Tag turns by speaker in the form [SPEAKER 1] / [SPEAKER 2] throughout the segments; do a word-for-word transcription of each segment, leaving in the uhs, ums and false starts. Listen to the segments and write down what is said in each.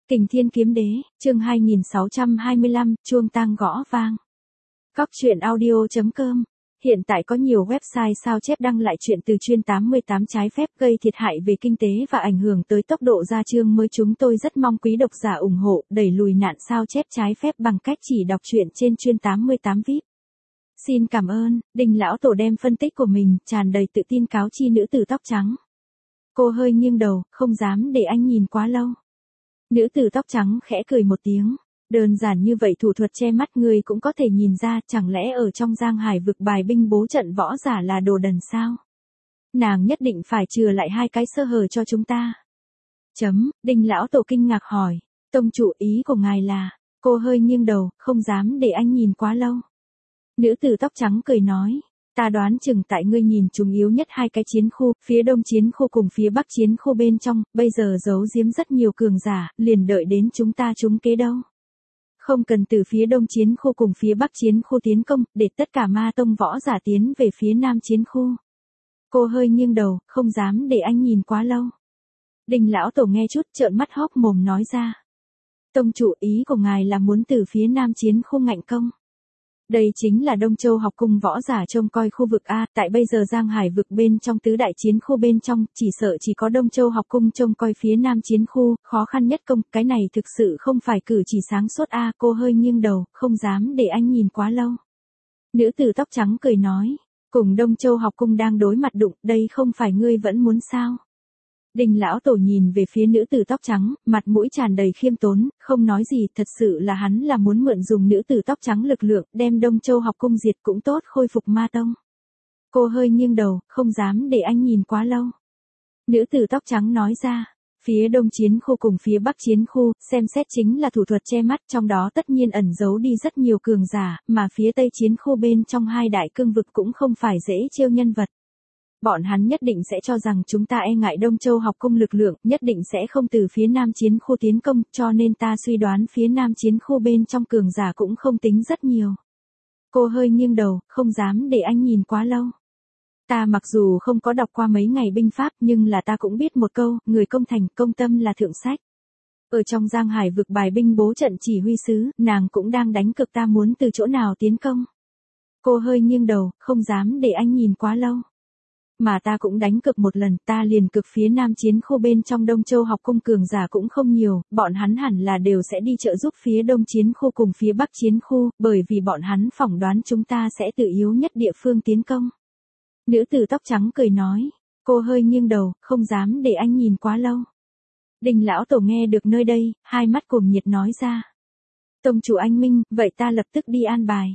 [SPEAKER 1] Kình Thiên Kiếm Đế, chương hai nghìn sáu trăm hai mươi lăm, chuông tang gõ vang. Cóc truyện audio chấm com. Hiện tại có nhiều website sao chép đăng lại chuyện từ chuyên tám mươi tám trái phép gây thiệt hại về kinh tế và ảnh hưởng tới tốc độ ra chương mới. Chúng tôi rất mong quý độc giả ủng hộ, đẩy lùi nạn sao chép trái phép bằng cách chỉ đọc truyện trên chuyên tám mươi tám vi ai pi. Xin cảm ơn. Đinh lão tổ đem phân tích của mình, tràn đầy tự tin cáo chi nữ tử tóc trắng. Cô hơi nghiêng đầu, không dám để anh nhìn quá lâu. Nữ tử tóc trắng khẽ cười một tiếng. Đơn giản như vậy thủ thuật che mắt người cũng có thể nhìn ra, chẳng lẽ ở trong giang hải vực bài binh bố trận võ giả là đồ đần sao? Nàng nhất định phải chừa lại hai cái sơ hở cho chúng ta. Chấm, Đinh lão tổ kinh ngạc hỏi. Tông chủ, ý của ngài là? Cô hơi nghiêng đầu, không dám để anh nhìn quá lâu. Nữ tử tóc trắng cười nói. Ta đoán chừng tại ngươi nhìn chúng yếu nhất hai cái chiến khu, phía đông chiến khu cùng phía bắc chiến khu bên trong, bây giờ giấu giếm rất nhiều cường giả, liền đợi đến chúng ta trúng kế đâu. Không cần từ phía đông chiến khu cùng phía bắc chiến khu tiến công, để tất cả ma tông võ giả tiến về phía nam chiến khu. Cô hơi nghiêng đầu, không dám để anh nhìn quá lâu. Đinh lão tổ nghe chút trợn mắt hốc mồm nói ra. Tông chủ, ý của ngài là muốn từ phía nam chiến khu ngạnh công. Đây chính là Đông Châu học cung võ giả trông coi khu vực A, tại bây giờ giang hải vực bên trong tứ đại chiến khu bên trong, chỉ sợ chỉ có Đông Châu học cung trông coi phía nam chiến khu, khó khăn nhất công, cái này thực sự không phải cử chỉ sáng suốt A. Cô hơi nghiêng đầu, không dám để anh nhìn quá lâu. Nữ tử tóc trắng cười nói, cùng Đông Châu học cung đang đối mặt đụng, đây không phải ngươi vẫn muốn sao? Đinh lão tổ nhìn về phía nữ tử tóc trắng, mặt mũi tràn đầy khiêm tốn, không nói gì, thật sự là hắn là muốn mượn dùng nữ tử tóc trắng lực lượng, đem Đông Châu học cung diệt cũng tốt, khôi phục ma tông. Cô hơi nghiêng đầu, không dám để anh nhìn quá lâu. Nữ tử tóc trắng nói ra, phía đông chiến khu cùng phía bắc chiến khu, xem xét chính là thủ thuật che mắt, trong đó tất nhiên ẩn giấu đi rất nhiều cường giả, mà phía tây chiến khu bên trong hai đại cương vực cũng không phải dễ trêu nhân vật. Bọn hắn nhất định sẽ cho rằng chúng ta e ngại Đông Châu học cung lực lượng, nhất định sẽ không từ phía nam chiến khu tiến công, cho nên ta suy đoán phía nam chiến khu bên trong cường giả cũng không tính rất nhiều. Cô hơi nghiêng đầu, không dám để anh nhìn quá lâu. Ta mặc dù không có đọc qua mấy ngày binh pháp nhưng là ta cũng biết một câu, người công thành, công tâm là thượng sách. Ở trong giang hải vực bài binh bố trận chỉ huy sứ, nàng cũng đang đánh cực ta muốn từ chỗ nào tiến công. Cô hơi nghiêng đầu, không dám để anh nhìn quá lâu. Mà ta cũng đánh cực một lần, ta liền cực phía nam chiến khu bên trong Đông Châu học cung cường giả cũng không nhiều, bọn hắn hẳn là đều sẽ đi trợ giúp phía đông chiến khu cùng phía bắc chiến khu, bởi vì bọn hắn phỏng đoán chúng ta sẽ tự yếu nhất địa phương tiến công. Nữ tử tóc trắng cười nói, cô hơi nghiêng đầu, không dám để anh nhìn quá lâu. Đinh lão tổ nghe được nơi đây, hai mắt cuồng nhiệt nói ra. Tông chủ anh minh, vậy ta lập tức đi an bài.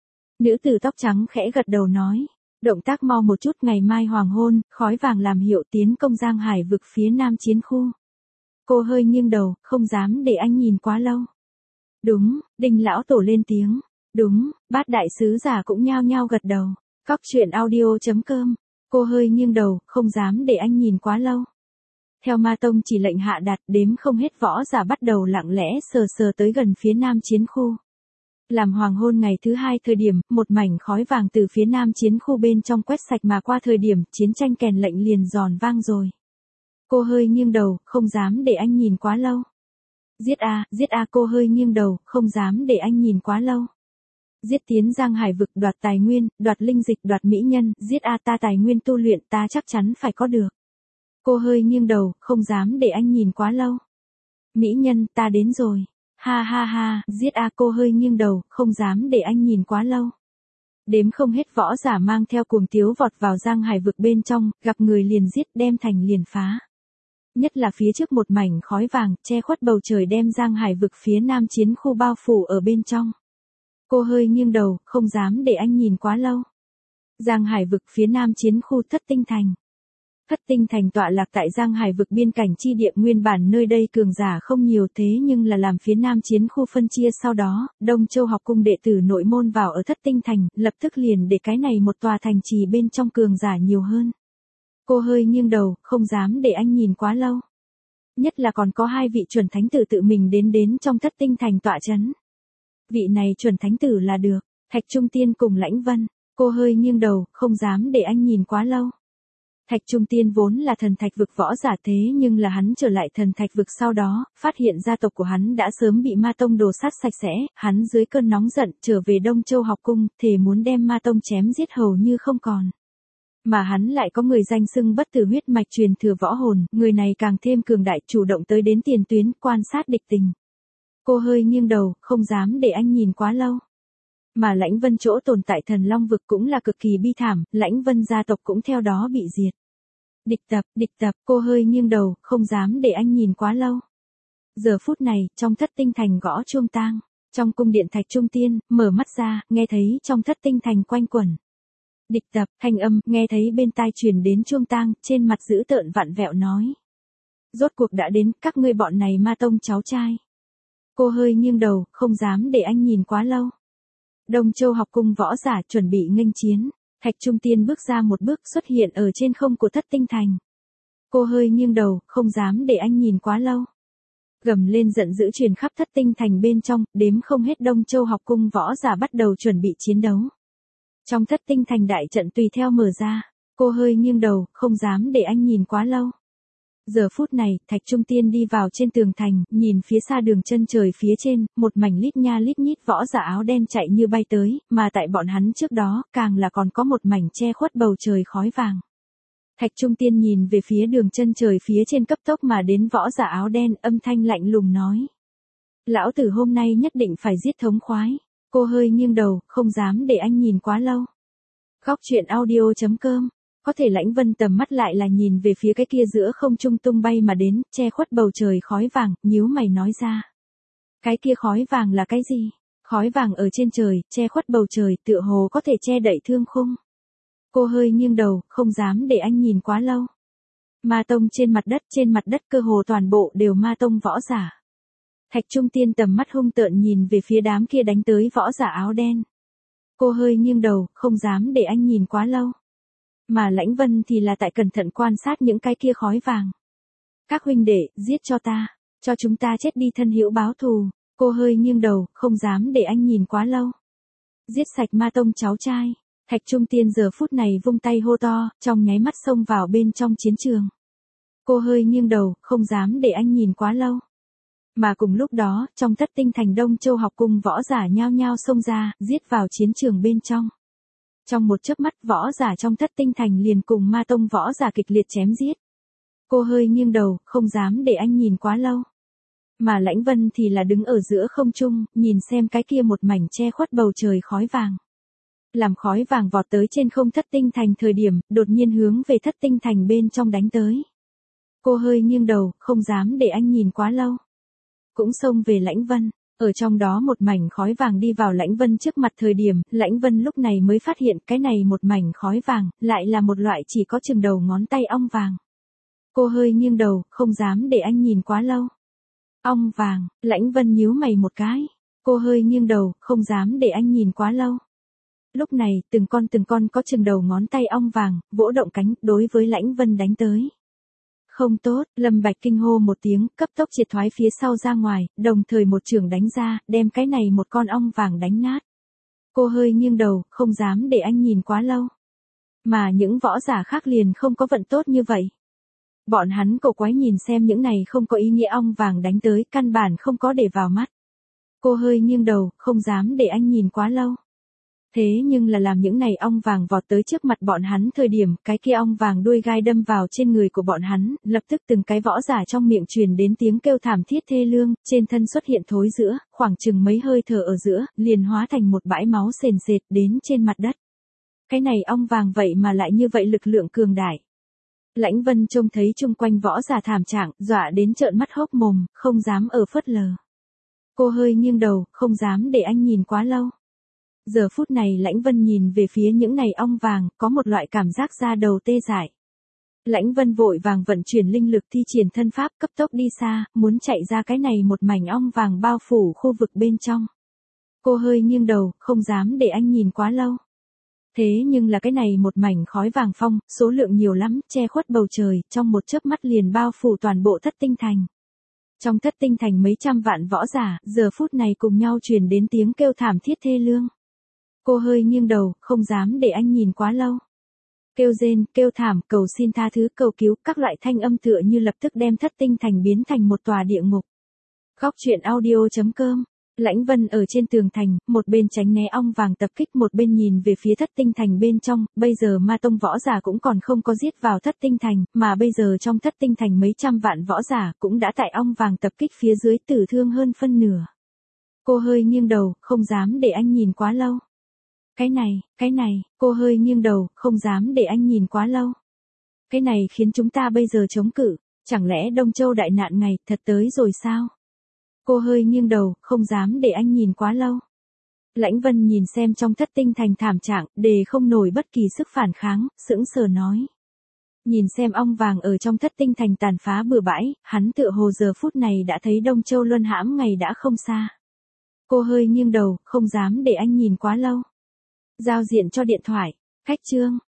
[SPEAKER 1] Nữ tử tóc trắng khẽ gật đầu nói. Động tác mau một chút, ngày mai hoàng hôn, khói vàng làm hiệu tiến công giang hải vực phía nam chiến khu. Cô hơi nghiêng đầu, không dám để anh nhìn quá lâu. Đúng, Đinh lão tổ lên tiếng. Đúng, bát đại sứ giả cũng nhao nhao gật đầu. Cóc truyện audio chấm com. Cô hơi nghiêng đầu, không dám để anh nhìn quá lâu. Theo ma tông chỉ lệnh hạ đạt, đếm không hết võ giả bắt đầu lặng lẽ sờ sờ tới gần phía nam chiến khu. Làm hoàng hôn ngày thứ hai thời điểm, một mảnh khói vàng từ phía nam chiến khu bên trong quét sạch mà qua thời điểm, chiến tranh kèn lệnh liền giòn vang rồi. Cô hơi nghiêng đầu, không dám để anh nhìn quá lâu. Giết a, giết a, cô hơi nghiêng đầu, không dám để anh nhìn quá lâu. Giết tiến giang hải vực, đoạt tài nguyên, đoạt linh dịch, đoạt mỹ nhân, giết a, ta tài nguyên tu luyện ta chắc chắn phải có được. Cô hơi nghiêng đầu, không dám để anh nhìn quá lâu. Mỹ nhân, ta đến rồi. Ha ha ha, giết a, cô hơi nghiêng đầu, không dám để anh nhìn quá lâu. Đếm không hết võ giả mang theo cuồng tiếu vọt vào giang hải vực bên trong, gặp người liền giết, đem thành liền phá. Nhất là phía trước một mảnh khói vàng, che khuất bầu trời đem giang hải vực phía nam chiến khu bao phủ ở bên trong. Cô hơi nghiêng đầu, không dám để anh nhìn quá lâu. Giang hải vực phía nam chiến khu Thất Tinh Thành. Thất Tinh Thành tọa lạc tại giang hải vực biên cảnh chi địa, nguyên bản nơi đây cường giả không nhiều thế nhưng là làm phía nam chiến khu phân chia sau đó, Đông Châu học cung đệ tử nội môn vào ở Thất Tinh Thành, lập tức liền để cái này một tòa thành trì bên trong cường giả nhiều hơn. Cô hơi nghiêng đầu, không dám để anh nhìn quá lâu. Nhất là còn có hai vị chuẩn thánh tử tự mình đến đến trong Thất Tinh Thành tọa chấn. Vị này chuẩn thánh tử là được, Thạch Trung Tiên cùng Lãnh Vân. Cô hơi nghiêng đầu, không dám để anh nhìn quá lâu. Thạch Trung Tiên vốn là thần thạch vực võ giả thế nhưng là hắn trở lại thần thạch vực sau đó, phát hiện gia tộc của hắn đã sớm bị ma tông đồ sát sạch sẽ, hắn dưới cơn nóng giận trở về Đông Châu học cung, thề muốn đem ma tông chém giết hầu như không còn. Mà hắn lại có người danh xưng bất tử huyết mạch truyền thừa võ hồn, người này càng thêm cường đại, chủ động tới đến tiền tuyến, quan sát địch tình. Cô hơi nghiêng đầu, không dám để anh nhìn quá lâu. Mà Lãnh Vân chỗ tồn tại thần long vực cũng là cực kỳ bi thảm, Lãnh Vân gia tộc cũng theo đó bị diệt. Địch tập, địch tập, cô hơi nghiêng đầu, không dám để anh nhìn quá lâu. Giờ phút này, trong thất tinh thành gõ chuông tang, trong cung điện Thạch Trung Tiên, mở mắt ra, nghe thấy trong thất tinh thành quanh quẩn. Địch tập, thanh âm, nghe thấy bên tai truyền đến chuông tang, trên mặt dữ tợn vặn vẹo nói. Rốt cuộc đã đến, các ngươi bọn này ma tông cháu trai. Cô hơi nghiêng đầu, không dám để anh nhìn quá lâu. Đông Châu học cung võ giả chuẩn bị nghênh chiến, Thạch Trung Tiên bước ra một bước xuất hiện ở trên không của thất tinh thành. Cô hơi nghiêng đầu, không dám để anh nhìn quá lâu. Gầm lên giận dữ truyền khắp thất tinh thành bên trong, đếm không hết Đông Châu học cung võ giả bắt đầu chuẩn bị chiến đấu. Trong thất tinh thành đại trận tùy theo mở ra, cô hơi nghiêng đầu, không dám để anh nhìn quá lâu. Giờ phút này, Thạch Trung Tiên đi vào trên tường thành, nhìn phía xa đường chân trời phía trên, một mảnh lít nha lít nhít võ giả áo đen chạy như bay tới, mà tại bọn hắn trước đó, càng là còn có một mảnh che khuất bầu trời khói vàng. Thạch Trung Tiên nhìn về phía đường chân trời phía trên cấp tốc mà đến võ giả áo đen, âm thanh lạnh lùng nói. Lão tử hôm nay nhất định phải giết thống khoái. Cô hơi nghiêng đầu, không dám để anh nhìn quá lâu. Góc truyện audio chấm com. Có thể Lãnh Vân tầm mắt lại là nhìn về phía cái kia giữa không trung tung bay mà đến, che khuất bầu trời khói vàng, nhíu mày nói ra. Cái kia khói vàng là cái gì? Khói vàng ở trên trời, che khuất bầu trời, tựa hồ có thể che đậy thương khung. Cô hơi nghiêng đầu, không dám để anh nhìn quá lâu. Ma tông trên mặt đất, trên mặt đất cơ hồ toàn bộ đều ma tông võ giả. Thạch Trung Tiên tầm mắt hung tợn nhìn về phía đám kia đánh tới võ giả áo đen. Cô hơi nghiêng đầu, không dám để anh nhìn quá lâu. Mà Lãnh Vân thì là tại cẩn thận quan sát những cái kia khói vàng. Các huynh đệ, giết cho ta, cho chúng ta chết đi thân hữu báo thù. Cô hơi nghiêng đầu, không dám để anh nhìn quá lâu. Giết sạch ma tông cháu trai. Thạch Trung Tiên giờ phút này vung tay hô to, trong nháy mắt xông vào bên trong chiến trường. Cô hơi nghiêng đầu, không dám để anh nhìn quá lâu. Mà cùng lúc đó, trong thất tinh thành Đông Châu học cung võ giả nhao nhao xông ra, giết vào chiến trường bên trong. Trong một chớp mắt võ giả trong thất tinh thành liền cùng ma tông võ giả kịch liệt chém giết. Cô hơi nghiêng đầu, không dám để anh nhìn quá lâu. Mà Lãnh Vân thì là đứng ở giữa không trung, nhìn xem cái kia một mảnh che khuất bầu trời khói vàng. Làm khói vàng vọt tới trên không thất tinh thành thời điểm, đột nhiên hướng về thất tinh thành bên trong đánh tới. Cô hơi nghiêng đầu, không dám để anh nhìn quá lâu. Cũng xông về Lãnh Vân, ở trong đó một mảnh khói vàng đi vào Lãnh Vân trước mặt thời điểm, Lãnh Vân lúc này mới phát hiện cái này một mảnh khói vàng, lại là một loại chỉ có chừng đầu ngón tay ong vàng. Cô hơi nghiêng đầu, không dám để anh nhìn quá lâu. Ong vàng, Lãnh Vân nhíu mày một cái. Cô hơi nghiêng đầu, không dám để anh nhìn quá lâu. Lúc này, từng con từng con có chừng đầu ngón tay ong vàng, vỗ động cánh, đối với Lãnh Vân đánh tới. Không tốt, Lâm Bạch kinh hô một tiếng, cấp tốc triệt thoái phía sau ra ngoài, đồng thời một chưởng đánh ra, đem cái này một con ong vàng đánh nát. Cô hơi nghiêng đầu, không dám để anh nhìn quá lâu. Mà những võ giả khác liền không có vận tốt như vậy. Bọn hắn cổ quái nhìn xem những này không có ý nghĩa ong vàng đánh tới, căn bản không có để vào mắt. Cô hơi nghiêng đầu, không dám để anh nhìn quá lâu. Thế nhưng là làm những này ong vàng vọt tới trước mặt bọn hắn thời điểm, cái kia ong vàng đuôi gai đâm vào trên người của bọn hắn, lập tức từng cái võ giả trong miệng truyền đến tiếng kêu thảm thiết thê lương, trên thân xuất hiện thối rữa, khoảng chừng mấy hơi thở ở giữa, liền hóa thành một bãi máu sền sệt đến trên mặt đất. Cái này ong vàng vậy mà lại như vậy lực lượng cường đại. Lãnh Vân trông thấy chung quanh võ giả thảm trạng, dọa đến trợn mắt hốc mồm, không dám ở phớt lờ. Cô hơi nghiêng đầu, không dám để anh nhìn quá lâu. Giờ phút này Lãnh Vân nhìn về phía những này ong vàng, có một loại cảm giác da đầu tê dại. Lãnh Vân vội vàng vận chuyển linh lực thi triển thân pháp cấp tốc đi xa, muốn chạy ra cái này một mảnh ong vàng bao phủ khu vực bên trong. Cô hơi nghiêng đầu, không dám để anh nhìn quá lâu. Thế nhưng là cái này một mảnh khói vàng phong, số lượng nhiều lắm, che khuất bầu trời, trong một chớp mắt liền bao phủ toàn bộ thất tinh thành. Trong thất tinh thành mấy trăm vạn võ giả, giờ phút này cùng nhau truyền đến tiếng kêu thảm thiết thê lương. Cô hơi nghiêng đầu, không dám để anh nhìn quá lâu. Kêu rên, kêu thảm, cầu xin tha thứ, cầu cứu, các loại thanh âm tựa như lập tức đem thất tinh thành biến thành một tòa địa ngục. Góc truyện audio.com. Lãnh Vân ở trên tường thành, một bên tránh né ong vàng tập kích, một bên nhìn về phía thất tinh thành bên trong, bây giờ ma tông võ giả cũng còn không có giết vào thất tinh thành, mà bây giờ trong thất tinh thành mấy trăm vạn võ giả cũng đã tại ong vàng tập kích phía dưới tử thương hơn phân nửa. Cô hơi nghiêng đầu, không dám để anh nhìn quá lâu. Cái này, cái này, cô hơi nghiêng đầu, không dám để anh nhìn quá lâu. Cái này khiến chúng ta bây giờ chống cự, chẳng lẽ Đông Châu đại nạn ngày thật tới rồi sao? Cô hơi nghiêng đầu, không dám để anh nhìn quá lâu. Lãnh Vân nhìn xem trong thất tinh thành thảm trạng, đề không nổi bất kỳ sức phản kháng, sững sờ nói. Nhìn xem ong vàng ở trong thất tinh thành tàn phá bừa bãi, hắn tựa hồ giờ phút này đã thấy Đông Châu luân hãm ngày đã không xa. Cô hơi nghiêng đầu, không dám để anh nhìn quá lâu. Giao diện cho điện thoại, khách chương.